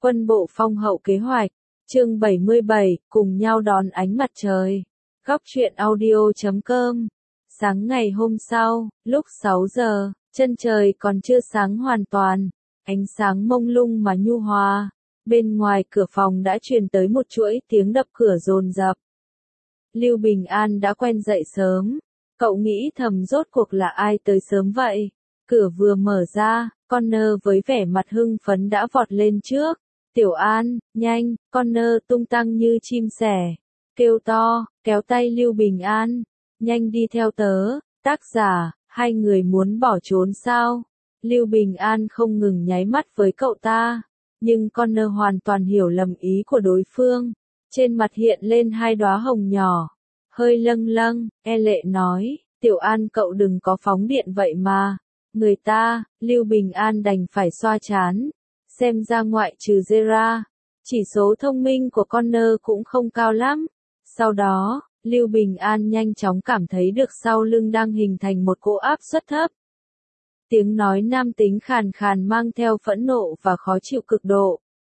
Quân bộ phong hậu kế hoạch, chương 77, cùng nhau đón ánh mặt trời. Góc truyện audio.com. Sáng ngày hôm sau, lúc 6 giờ, chân trời còn chưa sáng hoàn toàn, ánh sáng mông lung mà nhu hòa. Bên ngoài cửa phòng đã truyền tới một chuỗi tiếng đập cửa dồn dập. Lưu Bình An đã quen dậy sớm, cậu nghĩ thầm rốt cuộc là ai tới sớm vậy. Cửa vừa mở ra, Connor với vẻ mặt hưng phấn đã vọt lên trước. Tiểu An, nhanh, Connor tung tăng như chim sẻ, kêu to, kéo tay Lưu Bình An, nhanh đi theo tớ. Tác giả, hai người muốn bỏ trốn sao? Lưu Bình An không ngừng nháy mắt với cậu ta, nhưng Connor hoàn toàn hiểu lầm ý của đối phương. Trên mặt hiện lên hai đóa hồng nhỏ, hơi lâng lâng, e lệ nói, Tiểu An cậu đừng có phóng điện vậy mà. Người ta, Lưu Bình An đành phải xoa trán. Xem ra ngoại trừ Zera, chỉ số thông minh của Connor cũng không cao lắm. Sau đó, Lưu Bình An nhanh chóng cảm thấy được sau lưng đang hình thành một cỗ áp suất thấp. Tiếng nói nam tính khàn khàn mang theo phẫn nộ và khó chịu cực độ.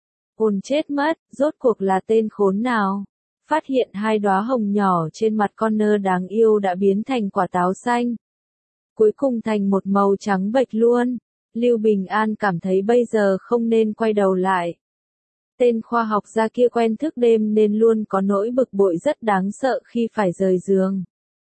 Ồn chết mất, rốt cuộc là tên khốn nào? Phát hiện hai đóa hồng nhỏ trên mặt Connor đáng yêu đã biến thành quả táo xanh. Cuối cùng thành một màu trắng bệch luôn. Lưu Bình An cảm thấy bây giờ không nên quay đầu lại. Tên khoa học gia kia quen thức đêm nên luôn có nỗi bực bội rất đáng sợ khi phải rời giường.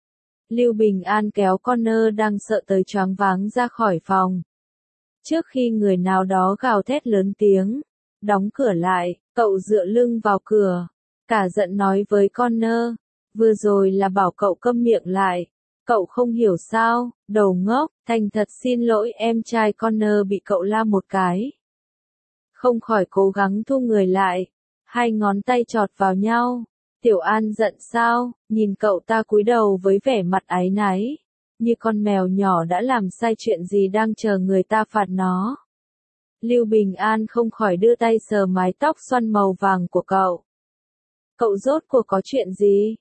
Lưu Bình An kéo Connor đang sợ tới choáng váng ra khỏi phòng. Trước khi người nào đó gào thét lớn tiếng, đóng cửa lại, cậu dựa lưng vào cửa, cả giận nói với Connor, vừa rồi là bảo cậu câm miệng lại. Cậu không hiểu sao, đầu ngốc, thành thật xin lỗi em trai. Connor bị cậu la một cái. Không khỏi cố gắng thu người lại. Hai ngón tay chọt vào nhau. Tiểu An giận sao, nhìn cậu ta cúi đầu với vẻ mặt áy náy. Như con mèo nhỏ đã làm sai chuyện gì đang chờ người ta phạt nó. Lưu Bình An không khỏi đưa tay sờ mái tóc xoăn màu vàng của cậu. Cậu rốt cuộc có chuyện gì?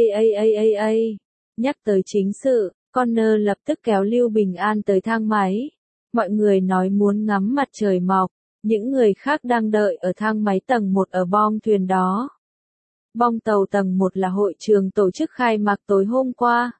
Ây. Nhắc tới chính sự, Connor lập tức kéo Lưu Bình An tới thang máy. Mọi người nói muốn ngắm mặt trời mọc, những người khác đang đợi ở thang máy tầng 1 ở bong thuyền đó. Bong tàu tầng 1 là hội trường tổ chức khai mạc tối hôm qua.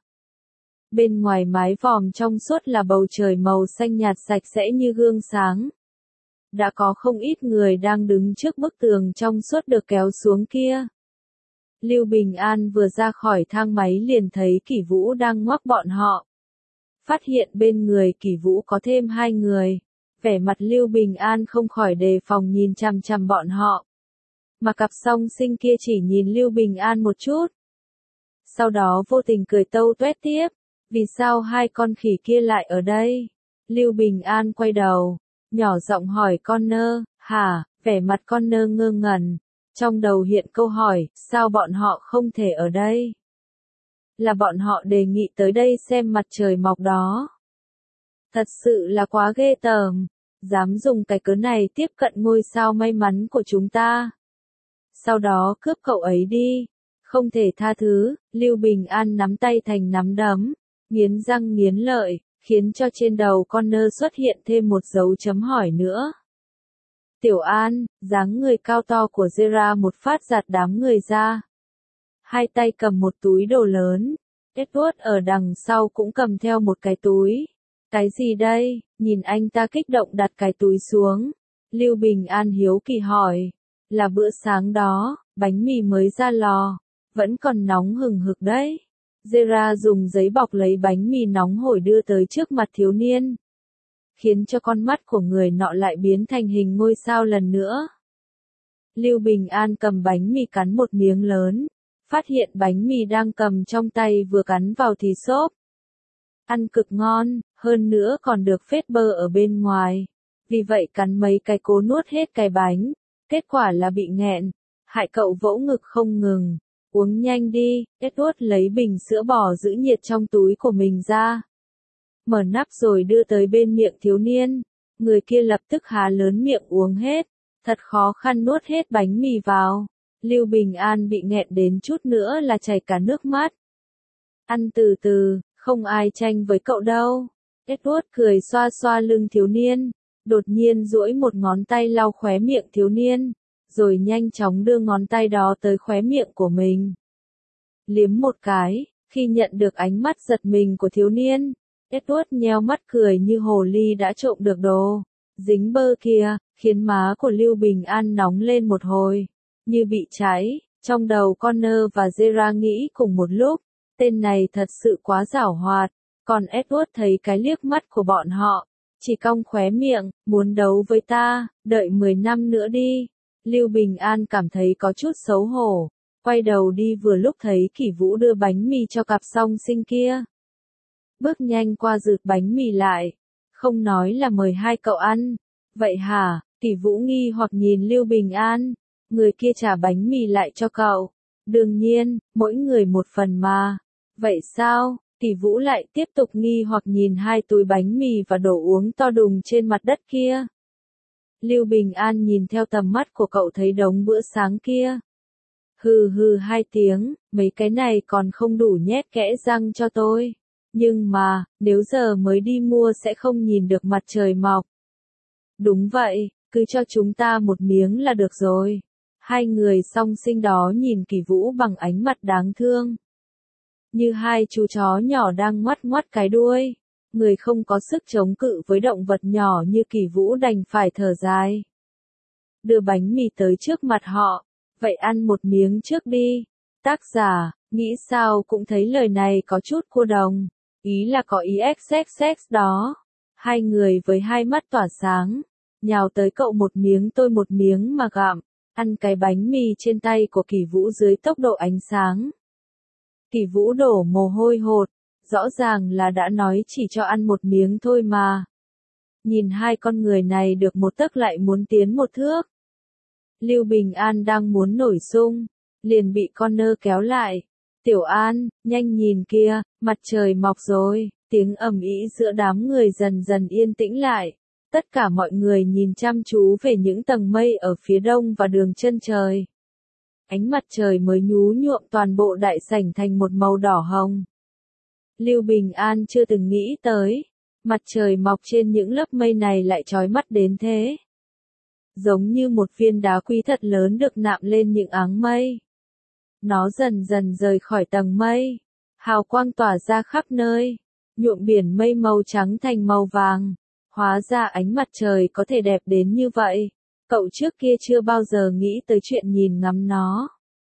Bên ngoài mái vòm trong suốt là bầu trời màu xanh nhạt sạch sẽ như gương sáng. Đã có không ít người đang đứng trước bức tường trong suốt được kéo xuống kia. Lưu Bình An vừa ra khỏi thang máy liền thấy Kỷ Vũ đang ngoắc bọn họ. Phát hiện bên người Kỷ Vũ có thêm hai người. Vẻ mặt Lưu Bình An không khỏi đề phòng nhìn chằm chằm bọn họ. Mà cặp song sinh kia chỉ nhìn Lưu Bình An một chút. Sau đó vô tình cười tâu tuét tiếp. Vì sao hai con khỉ kia lại ở đây? Lưu Bình An quay đầu, nhỏ giọng hỏi Connor, hả? Vẻ mặt Connor ngơ ngẩn. Trong đầu hiện câu hỏi, sao bọn họ không thể ở đây? Là bọn họ đề nghị tới đây xem mặt trời mọc đó. Thật sự là quá ghê tởm, dám dùng cái cớ này tiếp cận ngôi sao may mắn của chúng ta. Sau đó cướp cậu ấy đi, không thể tha thứ. Lưu Bình An nắm tay thành nắm đấm, nghiến răng nghiến lợi, khiến cho trên đầu Connor xuất hiện thêm một dấu chấm hỏi nữa. Tiểu An, dáng người cao to của Zera một phát giạt đám người ra. Hai tay cầm một túi đồ lớn. Edward ở đằng sau cũng cầm theo một cái túi. Cái gì đây? Nhìn anh ta kích động đặt cái túi xuống. Lưu Bình An hiếu kỳ hỏi. Là bữa sáng đó, bánh mì mới ra lò. Vẫn còn nóng hừng hực đấy. Zera dùng giấy bọc lấy bánh mì nóng hổi đưa tới trước mặt thiếu niên. Khiến cho con mắt của người nọ lại biến thành hình ngôi sao lần nữa. Lưu Bình An cầm bánh mì cắn một miếng lớn, phát hiện bánh mì đang cầm trong tay vừa cắn vào thì xốp. Ăn cực ngon, hơn nữa còn được phết bơ ở bên ngoài. Vì vậy cắn mấy cái cố nuốt hết cái bánh, kết quả là bị nghẹn, hại cậu vỗ ngực không ngừng. Uống nhanh đi. Edward lấy bình sữa bò giữ nhiệt trong túi của mình ra. Mở nắp rồi đưa tới bên miệng thiếu niên. Người kia lập tức há lớn miệng uống hết. Thật khó khăn nuốt hết bánh mì vào. Lưu Bình An bị nghẹn đến chút nữa là chảy cả nước mắt. Ăn từ từ, không ai tranh với cậu đâu. Edward cười xoa xoa lưng thiếu niên. đột nhiên duỗi một ngón tay lau khóe miệng thiếu niên, rồi nhanh chóng đưa ngón tay đó tới khóe miệng của mình. Liếm một cái, khi nhận được ánh mắt giật mình của thiếu niên, Edward nheo mắt cười như hồ ly đã trộm được đồ. Dính bơ kia, khiến má của Lưu Bình An nóng lên một hồi, như bị cháy. Trong đầu Connor và Zera nghĩ cùng một lúc, tên này thật sự quá giảo hoạt, còn Edward thấy cái liếc mắt của bọn họ, chỉ cong khóe miệng, muốn đấu với ta, đợi 10 năm nữa đi. Lưu Bình An cảm thấy có chút xấu hổ, quay đầu đi vừa lúc thấy Kỷ Vũ đưa bánh mì cho cặp song sinh kia. Bước nhanh qua rượt bánh mì lại, không nói là mời hai cậu ăn, vậy hả? Kỷ Vũ nghi hoặc nhìn Lưu Bình An, người kia trả bánh mì lại cho cậu. Đương nhiên, mỗi người một phần mà. Vậy sao? Kỷ Vũ lại tiếp tục nghi hoặc nhìn hai túi bánh mì và đồ uống to đùng trên mặt đất kia. Lưu Bình An nhìn theo tầm mắt của cậu thấy đống bữa sáng kia. Hừ hừ hai tiếng, mấy cái này còn không đủ nhét kẽ răng cho tôi. Nhưng mà, nếu giờ mới đi mua sẽ không nhìn được mặt trời mọc. Đúng vậy, cứ cho chúng ta một miếng là được rồi. Hai người song sinh đó nhìn Kỷ Vũ bằng ánh mặt đáng thương. Như hai chú chó nhỏ đang ngoắt ngoắt cái đuôi. Người không có sức chống cự với động vật nhỏ như Kỷ Vũ đành phải thở dài. Đưa bánh mì tới trước mặt họ. Vậy ăn một miếng trước đi. Tác giả, nghĩ sao cũng thấy lời này có chút cô đồng. Ý là có ý xxx đó. Hai người với hai mắt tỏa sáng, nhào tới cậu một miếng tôi một miếng mà gặm, ăn cái bánh mì trên tay của Kỷ Vũ dưới tốc độ ánh sáng. Kỷ Vũ đổ mồ hôi hột, rõ ràng là đã nói chỉ cho ăn một miếng thôi mà. Nhìn hai con người này được một tấc lại muốn tiến một thước. Lưu Bình An đang muốn nổi sung, liền bị Connor kéo lại. Tiểu An, nhanh nhìn kia, mặt trời mọc rồi. Tiếng ầm ĩ giữa đám người dần dần yên tĩnh lại. Tất cả mọi người nhìn chăm chú về những tầng mây ở phía đông và đường chân trời. Ánh mặt trời mới nhú nhuộm toàn bộ đại sảnh thành một màu đỏ hồng. Lưu Bình An chưa từng nghĩ tới, mặt trời mọc trên những lớp mây này lại chói mắt đến thế. Giống như một viên đá quý thật lớn được nạm lên những áng mây. Nó dần dần rời khỏi tầng mây, hào quang tỏa ra khắp nơi, nhuộm biển mây màu trắng thành màu vàng. Hóa ra ánh mặt trời có thể đẹp đến như vậy. Cậu trước kia chưa bao giờ nghĩ tới chuyện nhìn ngắm nó.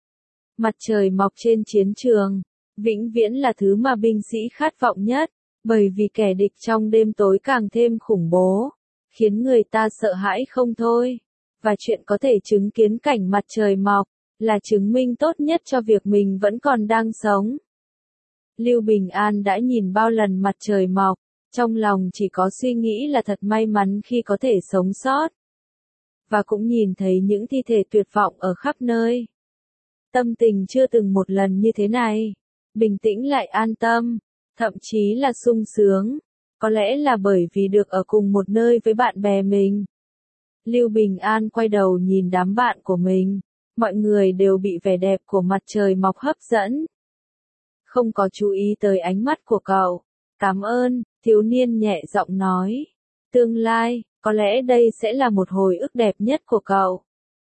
Mặt trời mọc trên chiến trường, vĩnh viễn là thứ mà binh sĩ khát vọng nhất, bởi vì kẻ địch trong đêm tối càng thêm khủng bố, khiến người ta sợ hãi không thôi. Và chuyện có thể chứng kiến cảnh mặt trời mọc, là chứng minh tốt nhất cho việc mình vẫn còn đang sống. Lưu Bình An đã nhìn bao lần mặt trời mọc, trong lòng chỉ có suy nghĩ là thật may mắn khi có thể sống sót. Và cũng nhìn thấy những thi thể tuyệt vọng ở khắp nơi. Tâm tình chưa từng một lần như thế này. Bình tĩnh lại an tâm, thậm chí là sung sướng. Có lẽ là bởi vì được ở cùng một nơi với bạn bè mình. Lưu Bình An quay đầu nhìn đám bạn của mình. Mọi người đều bị vẻ đẹp của mặt trời mọc hấp dẫn. Không có chú ý tới ánh mắt của cậu. Cảm ơn, thiếu niên nhẹ giọng nói. Tương lai, có lẽ đây sẽ là một hồi ức đẹp nhất của cậu.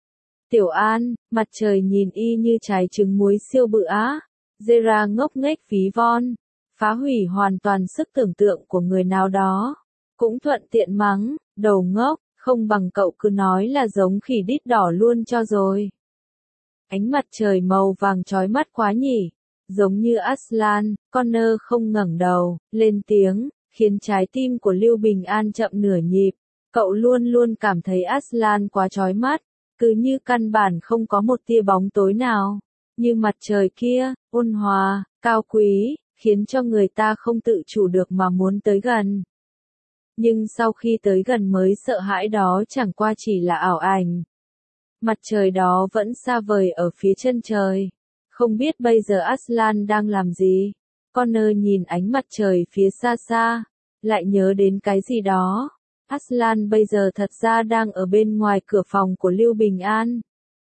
Tiểu An, mặt trời nhìn y như trái trứng muối siêu bự á. Zera ngốc nghếch ví von, phá hủy hoàn toàn sức tưởng tượng của người nào đó. Cũng thuận tiện mắng, đầu ngốc, không bằng cậu cứ nói là giống khỉ đít đỏ luôn cho rồi. Ánh mặt trời màu vàng chói mắt quá nhỉ. Giống như Aslan, Connor không ngẩng đầu, lên tiếng, khiến trái tim của Lưu Bình An chậm nửa nhịp. Cậu luôn luôn cảm thấy Aslan quá chói mắt, cứ như căn bản không có một tia bóng tối nào. Như mặt trời kia, ôn hòa, cao quý, khiến cho người ta không tự chủ được mà muốn tới gần. Nhưng sau khi tới gần mới sợ hãi đó chẳng qua chỉ là ảo ảnh. Mặt trời đó vẫn xa vời ở phía chân trời. Không biết bây giờ Aslan đang làm gì? Connor nhìn ánh mặt trời phía xa xa, lại nhớ đến cái gì đó. Aslan bây giờ thật ra đang ở bên ngoài cửa phòng của Lưu Bình An.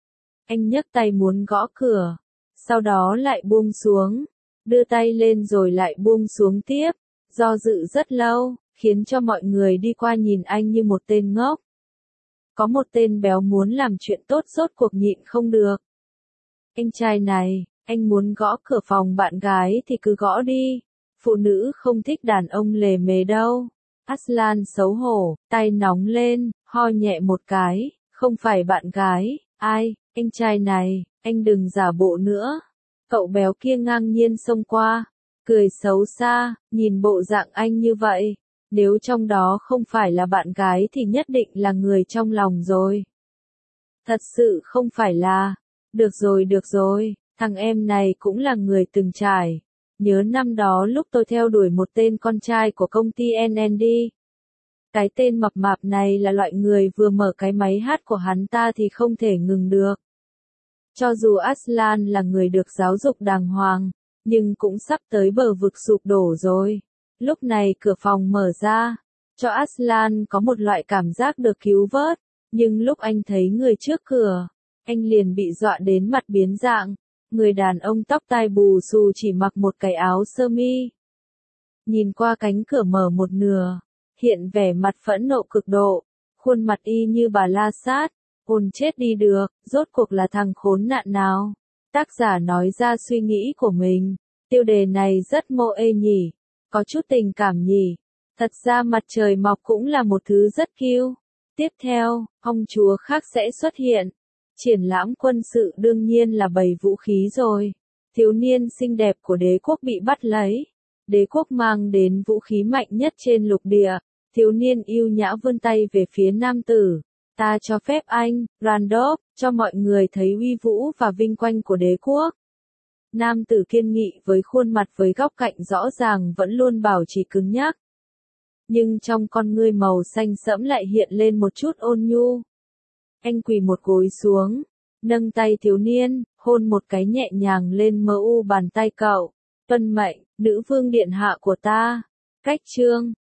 Anh nhấc tay muốn gõ cửa, sau đó lại buông xuống, đưa tay lên rồi lại buông xuống tiếp, do dự rất lâu, khiến cho mọi người đi qua nhìn anh như một tên ngốc. Có một tên béo muốn làm chuyện tốt rốt cuộc nhịn không được. Anh trai này, anh muốn gõ cửa phòng bạn gái thì cứ gõ đi. Phụ nữ không thích đàn ông lề mề đâu. Aslan xấu hổ, tay nóng lên, ho nhẹ một cái, không phải bạn gái, ai, anh trai này, anh đừng giả bộ nữa. Cậu béo kia ngang nhiên xông qua, cười xấu xa, nhìn bộ dạng anh như vậy, nếu trong đó không phải là bạn gái thì nhất định là người trong lòng rồi. Thật sự không phải là, được rồi, thằng em này cũng là người từng trải. Nhớ năm đó lúc tôi theo đuổi một tên con trai của công ty NND. Cái tên mập mạp này là loại người vừa mở cái máy hát của hắn ta thì không thể ngừng được. Cho dù Aslan là người được giáo dục đàng hoàng, nhưng cũng sắp tới bờ vực sụp đổ rồi. Lúc này cửa phòng mở ra, cho Aslan có một loại cảm giác được cứu vớt, nhưng lúc anh thấy người trước cửa, anh liền bị dọa đến mặt biến dạng. Người đàn ông tóc tai bù xù chỉ mặc một cái áo sơ mi. Nhìn qua cánh cửa mở một nửa, hiện vẻ mặt phẫn nộ cực độ, khuôn mặt y như bà La Sát, ôn chết đi được, rốt cuộc là thằng khốn nạn nào. Tác giả nói ra suy nghĩ của mình, tiêu đề này rất mô ê nhỉ, có chút tình cảm nhỉ, thật ra mặt trời mọc cũng là một thứ rất cute. Tiếp theo, ông chúa khác sẽ xuất hiện. Triển lãm quân sự đương nhiên là bày vũ khí rồi. Thiếu niên xinh đẹp của đế quốc bị bắt lấy. Đế quốc mang đến vũ khí mạnh nhất trên lục địa. Thiếu niên yêu nhã vươn tay về phía nam tử. Ta cho phép anh, Randolph, cho mọi người thấy uy vũ và vinh quang của đế quốc. Nam tử kiên nghị với khuôn mặt với góc cạnh rõ ràng vẫn luôn bảo trì cứng nhắc. Nhưng trong con ngươi màu xanh sẫm lại hiện lên một chút ôn nhu. Anh quỳ một gối xuống, nâng tay thiếu niên, hôn một cái nhẹ nhàng lên mu bàn tay cậu. Tuân mệnh, nữ vương điện hạ của ta. Cách chương